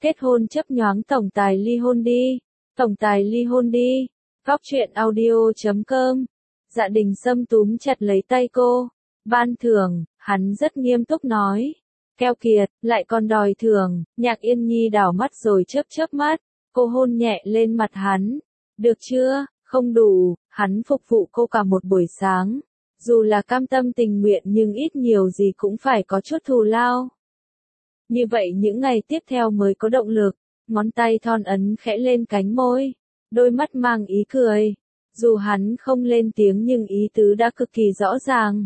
Kết hôn chấp nhoáng tổng tài ly hôn đi. Tổng tài ly hôn đi. Góc truyện audio.com. Dạ Đình Sâm túm chặt lấy tay cô. Ban thưởng, hắn rất nghiêm túc nói. Keo kiệt, lại còn đòi thưởng. Nhạc Yên Nhi đảo mắt rồi chớp chớp mắt. Cô hôn nhẹ lên mặt hắn. Được chưa, không đủ, hắn phục vụ cô cả một buổi sáng. Dù là cam tâm tình nguyện nhưng ít nhiều gì cũng phải có chút thù lao. Như vậy những ngày tiếp theo mới có động lực. Ngón tay thon ấn khẽ lên cánh môi. Đôi mắt mang ý cười. Dù hắn không lên tiếng nhưng ý tứ đã cực kỳ rõ ràng.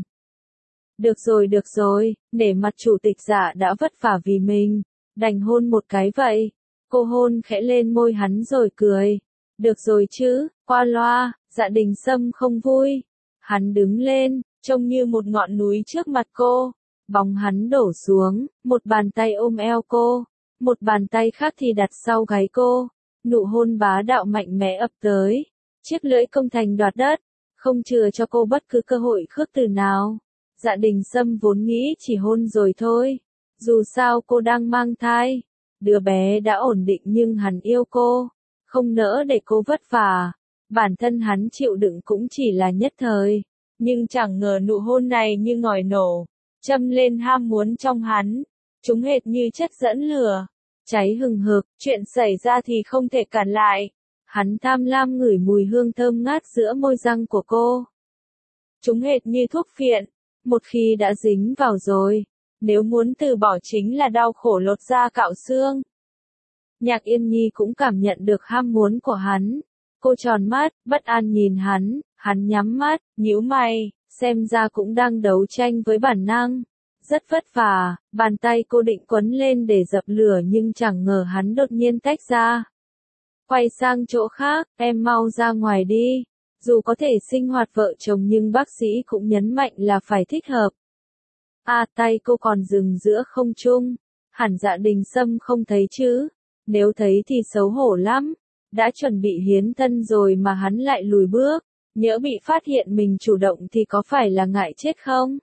Được rồi, nể mặt chủ tịch Dạ đã vất vả vì mình. Đành hôn một cái vậy. Cô hôn khẽ lên môi hắn rồi cười. Được rồi chứ, qua loa, Dạ Đình Sâm không vui. Hắn đứng lên, trông như một ngọn núi trước mặt cô. Bóng hắn đổ xuống, một bàn tay ôm eo cô. Một bàn tay khác thì đặt sau gáy cô. Nụ hôn bá đạo mạnh mẽ ập tới. Chiếc lưỡi công thành đoạt đất. Không chừa cho cô bất cứ cơ hội khước từ nào. Dạ Đình Sâm vốn nghĩ chỉ hôn rồi thôi. Dù sao cô đang mang thai. Đứa bé đã ổn định nhưng hắn yêu cô. Không nỡ để cô vất vả. Bản thân hắn chịu đựng cũng chỉ là nhất thời. Nhưng chẳng ngờ nụ hôn này như ngòi nổ. Châm lên ham muốn trong hắn. Chúng hệt như chất dẫn lửa. Cháy hừng hực, chuyện xảy ra thì không thể cản lại. Hắn tham lam ngửi mùi hương thơm ngát giữa môi răng của cô. Chúng hệt như thuốc phiện. Một khi đã dính vào rồi. Nếu muốn từ bỏ chính là đau khổ lột da cạo xương. Nhạc Yên Nhi cũng cảm nhận được ham muốn của hắn. Cô tròn mắt, bất an nhìn hắn nhắm mắt, nhíu mày, xem ra cũng đang đấu tranh với bản năng. Rất vất vả, bàn tay cô định quấn lên để dập lửa nhưng chẳng ngờ hắn đột nhiên tách ra. Quay sang chỗ khác, em mau ra ngoài đi. Dù có thể sinh hoạt vợ chồng nhưng bác sĩ cũng nhấn mạnh là phải thích hợp. Tay cô còn dừng giữa không trung. Hẳn Dạ Đình Sâm không thấy chứ. Nếu thấy thì xấu hổ lắm. Đã chuẩn bị hiến thân rồi mà hắn lại lùi bước. Nhỡ bị phát hiện mình chủ động thì có phải là ngại chết không?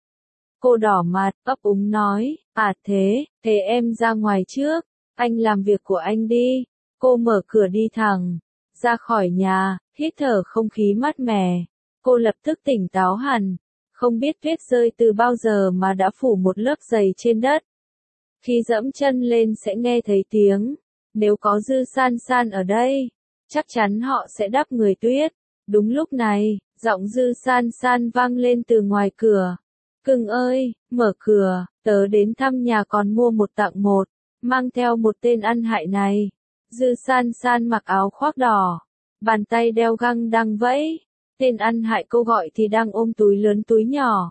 Cô đỏ mặt, ấp úng nói, thế em ra ngoài trước. Anh làm việc của anh đi. Cô mở cửa đi thẳng. Ra khỏi nhà, hít thở không khí mát mẻ. Cô lập tức tỉnh táo hẳn. Không biết tuyết rơi từ bao giờ mà đã phủ một lớp dày trên đất. Khi dẫm chân lên sẽ nghe thấy tiếng. Nếu có Dư San San ở đây, chắc chắn họ sẽ đắp người tuyết. Đúng lúc này, giọng Dư San San vang lên từ ngoài cửa. Cưng ơi, mở cửa, tớ đến thăm nhà còn mua một tặng một, mang theo một tên ăn hại này. Dư San San mặc áo khoác đỏ, bàn tay đeo găng đang vẫy. Tên ăn hại cô gọi thì đang ôm túi lớn túi nhỏ.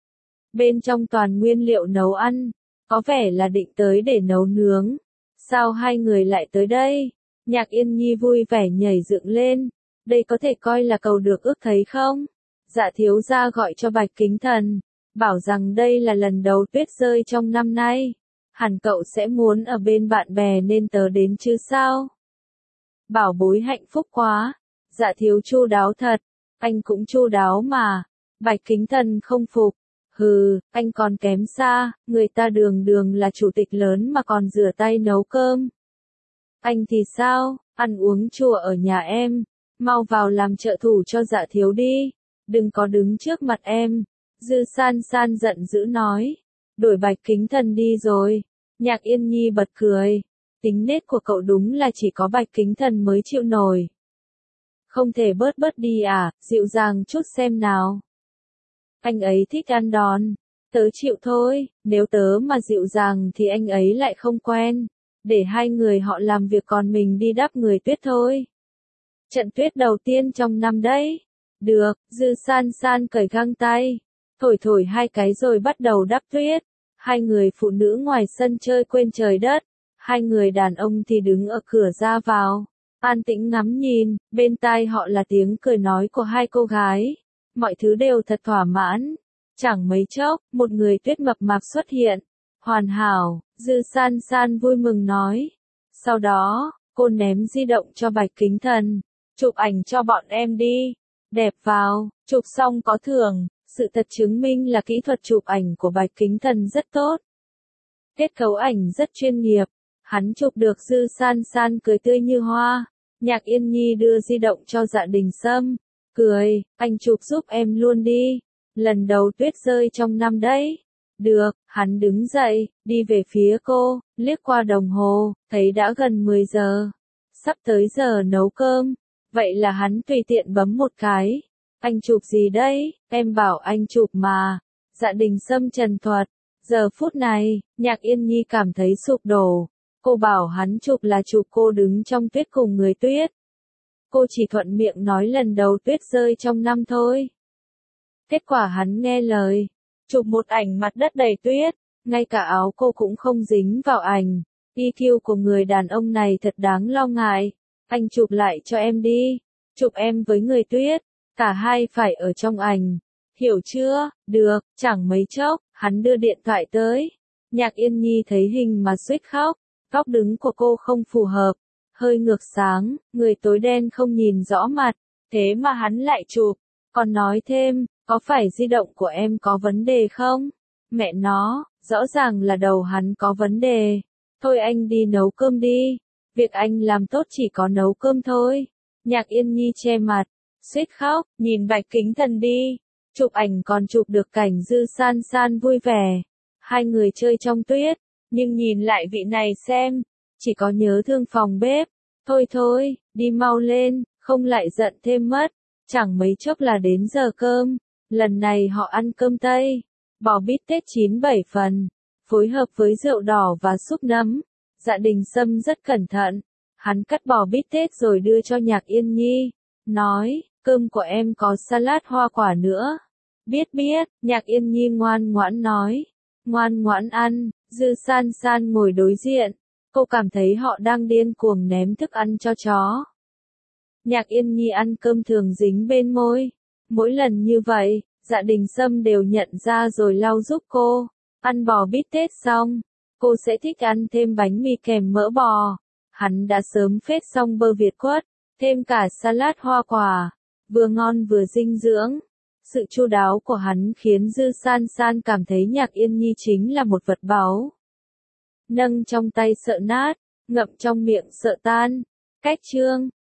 Bên trong toàn nguyên liệu nấu ăn, có vẻ là định tới để nấu nướng. Sao hai người lại tới đây? Nhạc Yên Nhi vui vẻ nhảy dựng lên. Đây có thể coi là cầu được ước thấy không? Dạ thiếu gia gọi cho Bạch Kính Thần. Bảo rằng đây là lần đầu tuyết rơi trong năm nay. Hẳn cậu sẽ muốn ở bên bạn bè nên tớ đến chứ sao? Bảo bối hạnh phúc quá. Dạ thiếu chu đáo thật. Anh cũng chu đáo mà. Bạch Kính Thần không phục. Hừ, anh còn kém xa, người ta đường đường là chủ tịch lớn mà còn rửa tay nấu cơm. Anh thì sao, ăn uống chùa ở nhà em. Mau vào làm trợ thủ cho Dạ thiếu đi. Đừng có đứng trước mặt em. Dư San San giận dữ nói. Đổi Bạch Kính Thần đi rồi. Nhạc Yên Nhi bật cười. Tính nết của cậu đúng là chỉ có Bạch Kính Thần mới chịu nổi. Không thể bớt đi à, dịu dàng chút xem nào. Anh ấy thích ăn đòn. Tớ chịu thôi, nếu tớ mà dịu dàng thì anh ấy lại không quen. Để hai người họ làm việc còn mình đi đắp người tuyết thôi. Trận tuyết đầu tiên trong năm đấy. Được, Dư San San cởi găng tay. Thổi hai cái rồi bắt đầu đắp tuyết. Hai người phụ nữ ngoài sân chơi quên trời đất. Hai người đàn ông thì đứng ở cửa ra vào. An tĩnh ngắm nhìn, bên tai họ là tiếng cười nói của hai cô gái. Mọi thứ đều thật thỏa mãn. Chẳng mấy chốc, một người tuyết mập mạp xuất hiện. Hoàn hảo, Dư San San vui mừng nói. Sau đó, cô ném di động cho Bạch Kính Thần. Chụp ảnh cho bọn em đi. Đẹp vào, chụp xong có thưởng. Sự thật chứng minh là kỹ thuật chụp ảnh của Bạch Kính Thần rất tốt. Kết cấu ảnh rất chuyên nghiệp. Hắn chụp được Dư San San cười tươi như hoa. Nhạc Yên Nhi đưa di động cho Dạ Đình Sâm, cười, anh chụp giúp em luôn đi. Lần đầu tuyết rơi trong năm đấy. Được, hắn đứng dậy, đi về phía cô, liếc qua đồng hồ, thấy đã gần 10 giờ. Sắp tới giờ nấu cơm. Vậy là hắn tùy tiện bấm một cái. Anh chụp gì đấy? Em bảo anh chụp mà. Dạ Đình Sâm trần thuật. Giờ phút này, Nhạc Yên Nhi cảm thấy sụp đổ. Cô bảo hắn chụp là chụp cô đứng trong tuyết cùng người tuyết. Cô chỉ thuận miệng nói lần đầu tuyết rơi trong năm thôi. Kết quả hắn nghe lời. Chụp một ảnh mặt đất đầy tuyết, ngay cả áo cô cũng không dính vào ảnh. EQ của người đàn ông này thật đáng lo ngại. Anh chụp lại cho em đi. Chụp em với người tuyết. Cả hai phải ở trong ảnh. Hiểu chưa? Được, chẳng mấy chốc, hắn đưa điện thoại tới. Nhạc Yên Nhi thấy hình mà suýt khóc. Góc đứng của cô không phù hợp. Hơi ngược sáng, người tối đen không nhìn rõ mặt. Thế mà hắn lại chụp. Còn nói thêm, có phải di động của em có vấn đề không? Mẹ nó, rõ ràng là đầu hắn có vấn đề. Thôi anh đi nấu cơm đi. Việc anh làm tốt chỉ có nấu cơm thôi. Nhạc Yên Nhi che mặt, suýt khóc, nhìn Bạch Kính Thần đi. Chụp ảnh còn chụp được cảnh Dư San San vui vẻ. Hai người chơi trong tuyết, nhưng nhìn lại vị này xem, chỉ có nhớ thương phòng bếp. Thôi thôi, đi mau lên, không lại giận thêm mất. Chẳng mấy chốc là đến giờ cơm. Lần này họ ăn cơm Tây, bò bít tết 9-7 phần, phối hợp với rượu đỏ và súp nấm. Dạ Đình Sâm rất cẩn thận. Hắn cắt bò bít tết rồi đưa cho Nhạc Yên Nhi. Nói, cơm của em có salad hoa quả nữa. Biết biết, Nhạc Yên Nhi ngoan ngoãn nói. Ngoan ngoãn ăn, Dư San San ngồi đối diện. Cô cảm thấy họ đang điên cuồng ném thức ăn cho chó. Nhạc Yên Nhi ăn cơm thường dính bên môi. Mỗi lần như vậy, Dạ Đình Sâm đều nhận ra rồi lau giúp cô. Ăn bò bít tết xong, cô sẽ thích ăn thêm bánh mì kèm mỡ bò. Hắn đã sớm phết xong bơ Việt quất, thêm cả salad hoa quả, vừa ngon vừa dinh dưỡng. Sự chu đáo của hắn khiến Dư San San cảm thấy Nhạc Yên Nhi chính là một vật báu. Nâng trong tay sợ nát, ngậm trong miệng sợ tan. Cách chương